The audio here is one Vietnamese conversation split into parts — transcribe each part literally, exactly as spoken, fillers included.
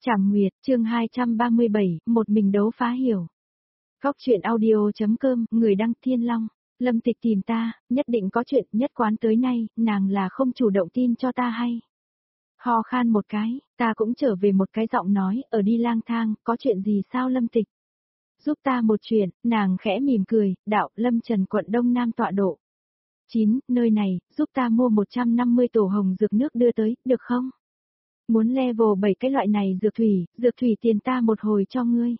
Trảm Nguyệt, chương hai trăm ba mươi bảy, một mình đấu phá hiểu. Góc truyện audio.com, người đăng Thiên Long. Lâm Tịch tìm ta, nhất định có chuyện, nhất quán tới nay, nàng là không chủ động tin cho ta hay. Ho khan một cái, ta cũng trở về một cái giọng nói, ở đi lang thang, có chuyện gì sao Lâm Tịch? Giúp ta một chuyện, nàng khẽ mỉm cười, đạo, Lâm Trần quận Đông Nam tọa độ. chín, nơi này, giúp ta mua một trăm năm mươi tổ hồng dược nước đưa tới, được không? Muốn level bảy cái loại này dược thủy, dược thủy tiền ta một hồi cho ngươi.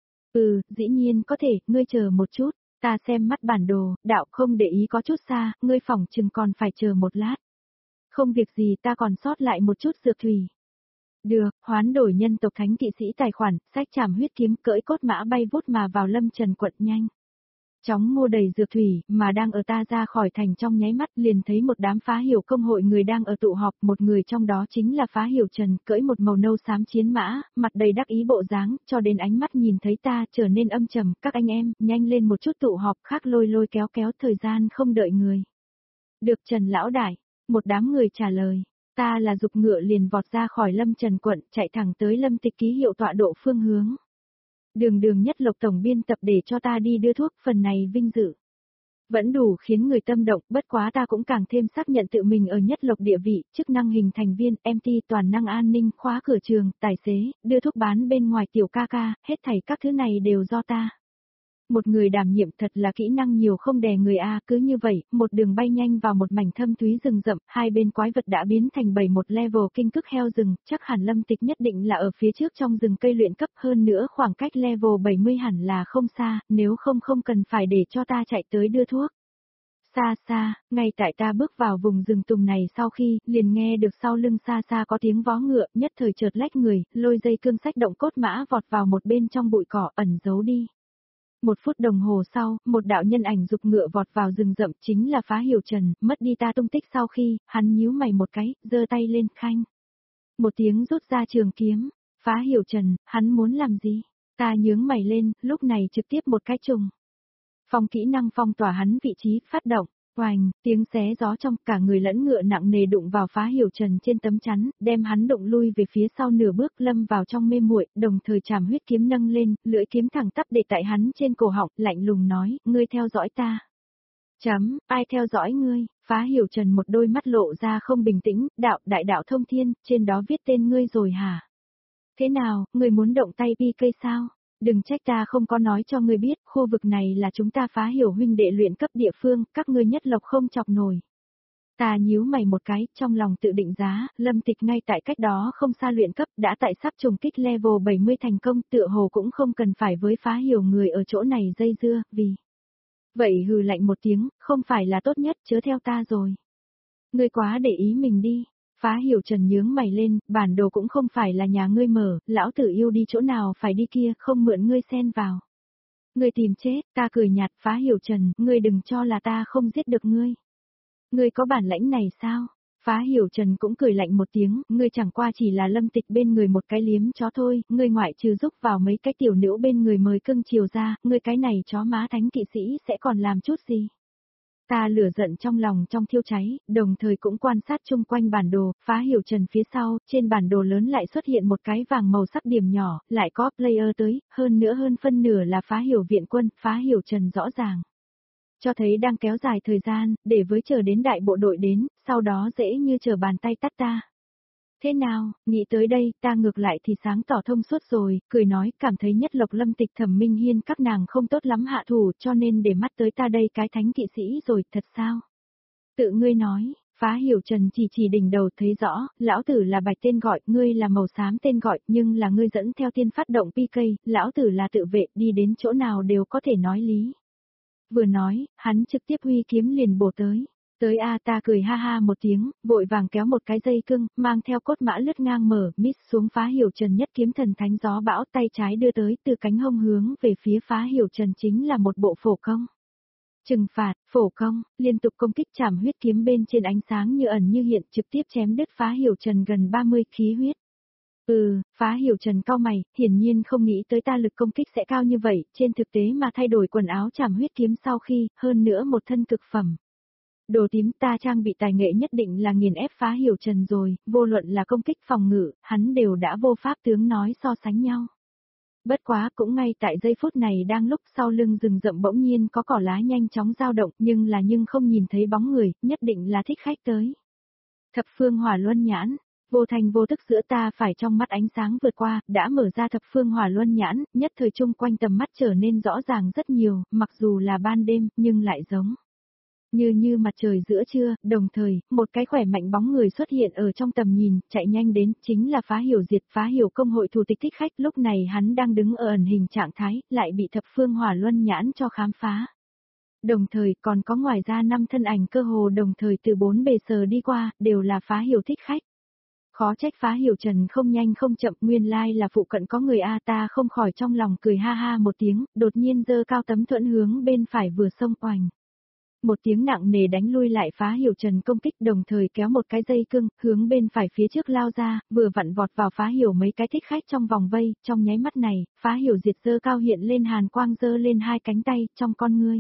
Ừ, dĩ nhiên có thể, ngươi chờ một chút, ta xem mắt bản đồ, đạo không để ý có chút xa, ngươi phỏng chừng còn phải chờ một lát. Không việc gì ta còn sót lại một chút dược thủy. Được, hoán đổi nhân tộc thánh kỵ sĩ tài khoản, sách Trảm Huyết kiếm cưỡi cốt mã bay vút mà vào Lâm Trần quận nhanh. Chóng mua đầy dược thủy, mà đang ở ta ra khỏi thành trong nháy mắt liền thấy một đám phá hiểu công hội người đang ở tụ họp, một người trong đó chính là phá hiểu Trần, cưỡi một màu nâu xám chiến mã, mặt đầy đắc ý bộ dáng, cho đến ánh mắt nhìn thấy ta trở nên âm trầm, các anh em, nhanh lên một chút tụ họp, khác lôi lôi kéo kéo thời gian không đợi người. Được Trần lão đại, một đám người trả lời, ta là dục ngựa liền vọt ra khỏi Lâm Trần quận, chạy thẳng tới Lâm Tịch ký hiệu tọa độ phương hướng. Đường đường nhất lộc tổng biên tập để cho ta đi đưa thuốc, phần này vinh dự. Vẫn đủ khiến người tâm động, bất quá ta cũng càng thêm xác nhận tự mình ở nhất lộc địa vị, chức năng hình thành viên, em tê toàn năng an ninh, khóa cửa trường, tài xế, đưa thuốc bán bên ngoài tiểu ca ca, hết thảy các thứ này đều do ta. Một người đảm nhiệm thật là kỹ năng nhiều không đè người A, cứ như vậy, một đường bay nhanh vào một mảnh thâm thúy rừng rậm, hai bên quái vật đã biến thành bảy một level kinh cức heo rừng, chắc hẳn Lâm Tịch nhất định là ở phía trước trong rừng cây luyện cấp, hơn nữa khoảng cách level bảy mươi hẳn là không xa, nếu không không cần phải để cho ta chạy tới đưa thuốc. Xa xa, ngay tại ta bước vào vùng rừng tùng này sau khi, liền nghe được sau lưng xa xa có tiếng vó ngựa, nhất thời chợt lách người, lôi dây cương sách động cốt mã vọt vào một bên trong bụi cỏ ẩn giấu đi. Một phút đồng hồ sau, một đạo nhân ảnh dục ngựa vọt vào rừng rậm chính là phá hiểu Trần, mất đi ta tung tích sau khi, hắn nhíu mày một cái, giơ tay lên khanh. Một tiếng rút ra trường kiếm, phá hiểu Trần, hắn muốn làm gì? Ta nhướng mày lên, lúc này trực tiếp một cái trùng. Phong kỹ năng phong tỏa hắn vị trí, phát động. Oành, tiếng xé gió trong cả người lẫn ngựa nặng nề đụng vào phá hiểu Trần trên tấm chắn, đem hắn đụng lui về phía sau nửa bước lâm vào trong mê muội, đồng thời Trảm Huyết kiếm nâng lên, lưỡi kiếm thẳng tắp để tại hắn trên cổ họng, lạnh lùng nói, ngươi theo dõi ta. Chấm, ai theo dõi ngươi, phá hiểu Trần một đôi mắt lộ ra không bình tĩnh, đạo đại đạo thông thiên, trên đó viết tên ngươi rồi hả? Thế nào, ngươi muốn động tay pi cây sao? Đừng trách ta không có nói cho ngươi biết, khu vực này là chúng ta phá hiểu huynh đệ luyện cấp địa phương, các ngươi nhất lộc không chọc nổi. Ta nhíu mày một cái, trong lòng tự định giá, Lâm Tịch ngay tại cách đó không xa luyện cấp, đã tại sắp trùng kích level bảy mươi thành công, tựa hồ cũng không cần phải với phá hiểu người ở chỗ này dây dưa, vì... Vậy hừ lạnh một tiếng, không phải là tốt nhất, chớ theo ta rồi. Ngươi quá để ý mình đi. Phá hiểu Trần nhướng mày lên, bản đồ cũng không phải là nhà ngươi mở, lão tử yêu đi chỗ nào phải đi kia, không mượn ngươi xen vào. Ngươi tìm chết, ta cười nhạt, phá hiểu Trần, ngươi đừng cho là ta không giết được ngươi. Ngươi có bản lãnh này sao? Phá hiểu Trần cũng cười lạnh một tiếng, ngươi chẳng qua chỉ là Lâm Tịch bên người một cái liếm chó thôi, ngươi ngoại trừ giúp vào mấy cái tiểu nữ bên người mời cưng chiều ra, ngươi cái này chó má thánh kỵ sĩ sẽ còn làm chút gì? Ta lửa giận trong lòng trong thiêu cháy, đồng thời cũng quan sát chung quanh bản đồ, phá hiểu Trần phía sau, trên bản đồ lớn lại xuất hiện một cái vàng màu sắc điểm nhỏ, lại có player tới, hơn nữa hơn phân nửa là phá hiểu viện quân, phá hiểu Trần rõ ràng. Cho thấy đang kéo dài thời gian, để với chờ đến đại bộ đội đến, sau đó dễ như chờ bàn tay tắt ta. Thế nào, nghĩ tới đây, ta ngược lại thì sáng tỏ thông suốt rồi, cười nói, cảm thấy nhất lộc Lâm Tịch Thẩm Minh Hiên các nàng không tốt lắm hạ thủ, cho nên để mắt tới ta đây cái thánh kỵ sĩ rồi, thật sao? Tự ngươi nói, phá hiểu Trần chỉ chỉ đỉnh đầu thấy rõ, lão tử là bạch tên gọi, ngươi là màu xám tên gọi, nhưng là ngươi dẫn theo tiên phát động pê ca, lão tử là tự vệ, đi đến chỗ nào đều có thể nói lý. Vừa nói, hắn trực tiếp huy kiếm liền bổ tới. Tới a ta cười ha ha một tiếng, vội vàng kéo một cái dây cưng, mang theo cốt mã lướt ngang mở, mít xuống phá hiểu Trần nhất kiếm thần thánh gió bão tay trái đưa tới từ cánh hông hướng về phía phá hiểu Trần chính là một bộ phổ công. Trừng phạt, phổ công, liên tục công kích Trảm Huyết kiếm bên trên ánh sáng như ẩn như hiện trực tiếp chém đứt phá hiểu Trần gần ba mươi khí huyết. Ừ, phá hiểu Trần cau mày, hiển nhiên không nghĩ tới ta lực công kích sẽ cao như vậy, trên thực tế mà thay đổi quần áo Trảm Huyết kiếm sau khi, hơn nữa một thân cực phẩm. Đồ tím ta trang bị tài nghệ nhất định là nghiền ép Phá Hiểu Trần rồi, vô luận là công kích phòng ngự, hắn đều đã vô pháp tướng nói so sánh nhau. Bất quá cũng ngay tại giây phút này đang lúc sau lưng rừng rậm bỗng nhiên có cỏ lá nhanh chóng dao động nhưng là nhưng không nhìn thấy bóng người, nhất định là thích khách tới. Thập phương hỏa luân nhãn, vô thành vô tức giữa ta phải trong mắt ánh sáng vượt qua, đã mở ra thập phương hỏa luân nhãn, nhất thời chung quanh tầm mắt trở nên rõ ràng rất nhiều, mặc dù là ban đêm, nhưng lại giống như như mặt trời giữa trưa, đồng thời, một cái khỏe mạnh bóng người xuất hiện ở trong tầm nhìn, chạy nhanh đến, chính là Phá Hiểu Diệt, Phá Hiểu công hội thủ tịch thích khách, lúc này hắn đang đứng ở ẩn hình trạng thái, lại bị thập phương hỏa luân nhãn cho khám phá. Đồng thời còn có ngoài ra năm thân ảnh cơ hồ đồng thời từ bốn bề sờ đi qua, đều là Phá Hiểu thích khách. Khó trách Phá Hiểu Trần không nhanh không chậm, nguyên lai là phụ cận có người a, ta không khỏi trong lòng cười ha ha một tiếng, đột nhiên giơ cao tấm thuẫn hướng bên phải vừa xông oành. Một tiếng nặng nề đánh lui lại Phá Hiểu Trần công kích, đồng thời kéo một cái dây cưng, hướng bên phải phía trước lao ra, vừa vặn vọt vào Phá Hiểu mấy cái thích khách trong vòng vây, trong nháy mắt này, Phá Hiểu Diệt giơ cao hiện lên hàn quang, giơ lên hai cánh tay, trong con ngươi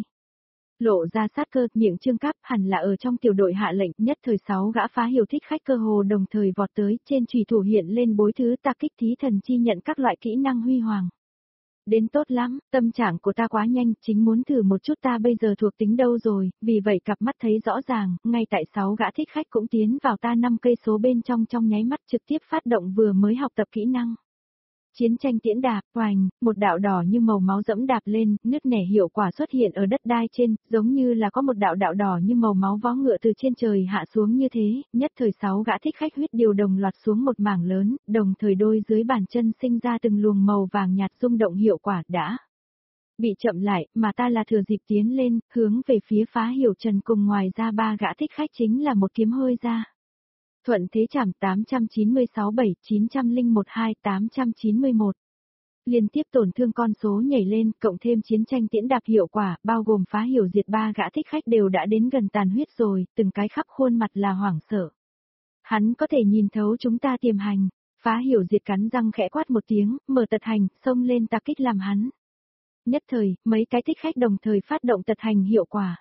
lộ ra sát cơ, miệng trương cáp, hẳn là ở trong tiểu đội hạ lệnh, nhất thời sáu gã Phá Hiểu thích khách cơ hồ đồng thời vọt tới, trên chùy thủ hiện lên bối thứ ta kích thí thần chi nhận các loại kỹ năng huy hoàng. Đến tốt lắm, tâm trạng của ta quá nhanh, chính muốn thử một chút ta bây giờ thuộc tính đâu rồi, vì vậy cặp mắt thấy rõ ràng, ngay tại sáu gã thích khách cũng tiến vào ta năm cây số bên trong, trong nháy mắt trực tiếp phát động vừa mới học tập kỹ năng. Chiến tranh tiễn đạp, oành, một đạo đỏ như màu máu dẫm đạp lên, nứt nẻ hiệu quả xuất hiện ở đất đai trên, giống như là có một đạo đạo đỏ như màu máu vó ngựa từ trên trời hạ xuống như thế, nhất thời sáu gã thích khách huyết điều đồng loạt xuống một mảng lớn, đồng thời đôi dưới bàn chân sinh ra từng luồng màu vàng nhạt rung động hiệu quả đã bị chậm lại, mà ta là thừa dịp tiến lên, hướng về phía Phá Hiểu Trần cùng ngoài ra ba gã thích khách chính là một kiếm hơi ra. Thuận thế chảm tám trăm chín mươi sáu bảy chín không một hai tám trăm chín mươi mốt. Liên tiếp tổn thương con số nhảy lên, cộng thêm chiến tranh tiễn đạp hiệu quả, bao gồm Phá Hiểu Diệt ba gã thích khách đều đã đến gần tàn huyết rồi, từng cái khắp khuôn mặt là hoảng sợ. Hắn có thể nhìn thấu chúng ta tiềm hành, Phá Hiểu Diệt cắn răng khẽ quát một tiếng, mở tật hành, xông lên tạc kích làm hắn. Nhất thời, mấy cái thích khách đồng thời phát động tật hành hiệu quả.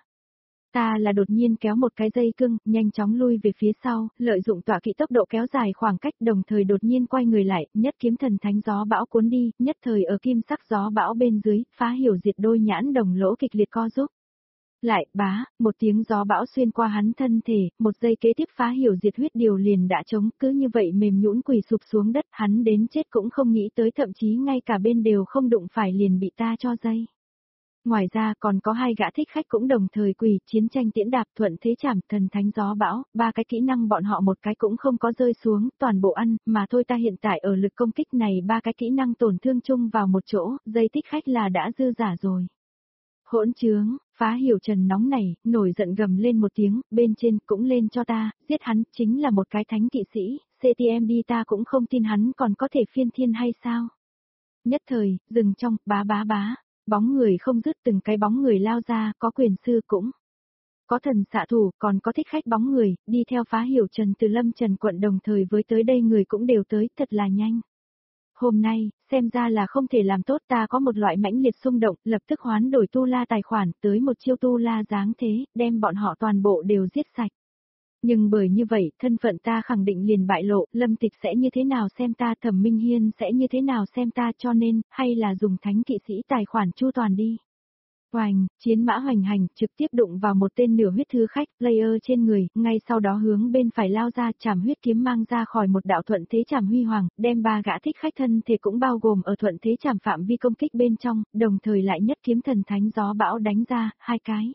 Ta là đột nhiên kéo một cái dây cưng, nhanh chóng lui về phía sau, lợi dụng tọa kỵ tốc độ kéo dài khoảng cách, đồng thời đột nhiên quay người lại, nhất kiếm thần thánh gió bão cuốn đi, nhất thời ở kim sắc gió bão bên dưới, Phá Hiểu Diệt đôi nhãn đồng lỗ kịch liệt co rúm. Lại, bá, một tiếng gió bão xuyên qua hắn thân thể, một giây kế tiếp Phá Hiểu Diệt huyết điều liền đã trống, cứ như vậy mềm nhũn quỳ sụp xuống đất, hắn đến chết cũng không nghĩ tới, thậm chí ngay cả bên đều không đụng phải liền bị ta cho dây. Ngoài ra còn có hai gã thích khách cũng đồng thời quỳ, chiến tranh tiễn đạp, thuận thế chảm, thần thánh gió bão, ba cái kỹ năng bọn họ một cái cũng không có rơi xuống, toàn bộ ăn, mà thôi ta hiện tại ở lực công kích này ba cái kỹ năng tổn thương chung vào một chỗ, dây thích khách là đã dư giả rồi. Hỗn trướng, Phá Hiểu Trần nóng này, nổi giận gầm lên một tiếng, bên trên cũng lên cho ta, giết hắn, chính là một cái thánh kỵ sĩ, xê tê em đi ta cũng không tin hắn còn có thể phiên thiên hay sao. Nhất thời, dừng trong, bá bá bá. Bóng người không dứt, từng cái bóng người lao ra, có quyền sư cũng có thần xạ thủ, còn có thích khách bóng người, đi theo Phá Hiểu Trần từ Lâm Trần quận đồng thời với tới đây người cũng đều tới, thật là nhanh. Hôm nay, xem ra là không thể làm tốt, ta có một loại mãnh liệt xung động, lập tức hoán đổi tu la tài khoản, tới một chiêu tu la dáng thế, đem bọn họ toàn bộ đều giết sạch. Nhưng bởi như vậy, thân phận ta khẳng định liền bại lộ, Lâm Tịch sẽ như thế nào xem ta, Thẩm Minh Hiên sẽ như thế nào xem ta, cho nên, hay là dùng thánh kỵ sĩ tài khoản chu toàn đi. Hoành, chiến mã hoành hành, trực tiếp đụng vào một tên nửa huyết thư khách, player trên người, ngay sau đó hướng bên phải lao ra, chảm huyết kiếm mang ra khỏi một đạo thuận thế chảm huy hoàng, đem ba gã thích khách thân thể cũng bao gồm ở thuận thế chảm phạm vi công kích bên trong, đồng thời lại nhất kiếm thần thánh gió bão đánh ra, hai cái.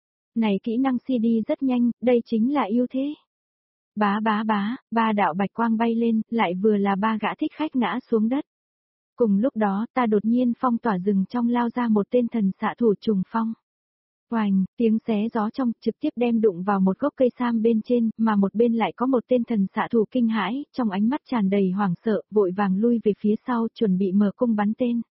Này kỹ năng xê đê rất nhanh, đây chính là ưu thế. Bá bá bá, ba đạo bạch quang bay lên, lại vừa là ba gã thích khách ngã xuống đất. Cùng lúc đó, ta đột nhiên phong tỏa rừng trong lao ra một tên thần xạ thủ trùng phong. Oành, tiếng xé gió trong, trực tiếp đem đụng vào một gốc cây sam bên trên, mà một bên lại có một tên thần xạ thủ kinh hãi, trong ánh mắt tràn đầy hoảng sợ, vội vàng lui về phía sau, chuẩn bị mở cung bắn tên.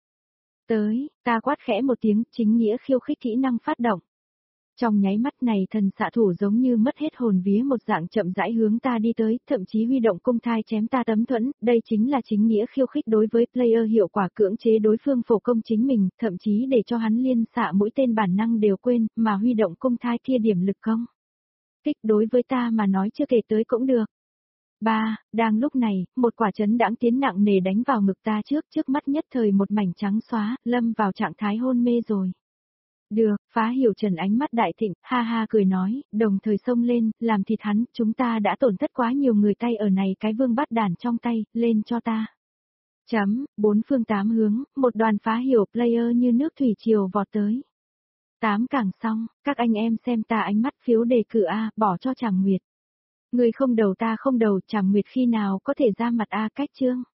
Tới, ta quát khẽ một tiếng, chính nghĩa khiêu khích kỹ năng phát động. Trong nháy mắt này thần xạ thủ giống như mất hết hồn vía một dạng chậm rãi hướng ta đi tới, thậm chí huy động cung thai chém ta tấm thuẫn, đây chính là chính nghĩa khiêu khích đối với player, hiệu quả cưỡng chế đối phương phổ công chính mình, thậm chí để cho hắn liên xạ mũi tên bản năng đều quên, mà huy động cung thai kia điểm lực công. kích đối với ta mà nói chưa kể tới cũng được. Ba, đang lúc này, một quả chấn đãng tiến nặng nề đánh vào ngực ta trước, trước mắt nhất thời một mảnh trắng xóa, lâm vào trạng thái hôn mê rồi. Được, Phá Hiểu Trần ánh mắt đại thịnh, ha ha cười nói, đồng thời xông lên, làm thịt hắn, chúng ta đã tổn thất quá nhiều người tay ở này cái vương bắt đàn trong tay, lên cho ta. Chấm, bốn phương tám hướng, một đoàn Phá Hiểu player như nước thủy triều vọt tới. Tám càng xong, các anh em xem ta ánh mắt phiếu đề cử A, bỏ cho Trảm Nguyệt. Người không đầu ta không đầu, Trảm Nguyệt khi nào có thể ra mặt A cách chương.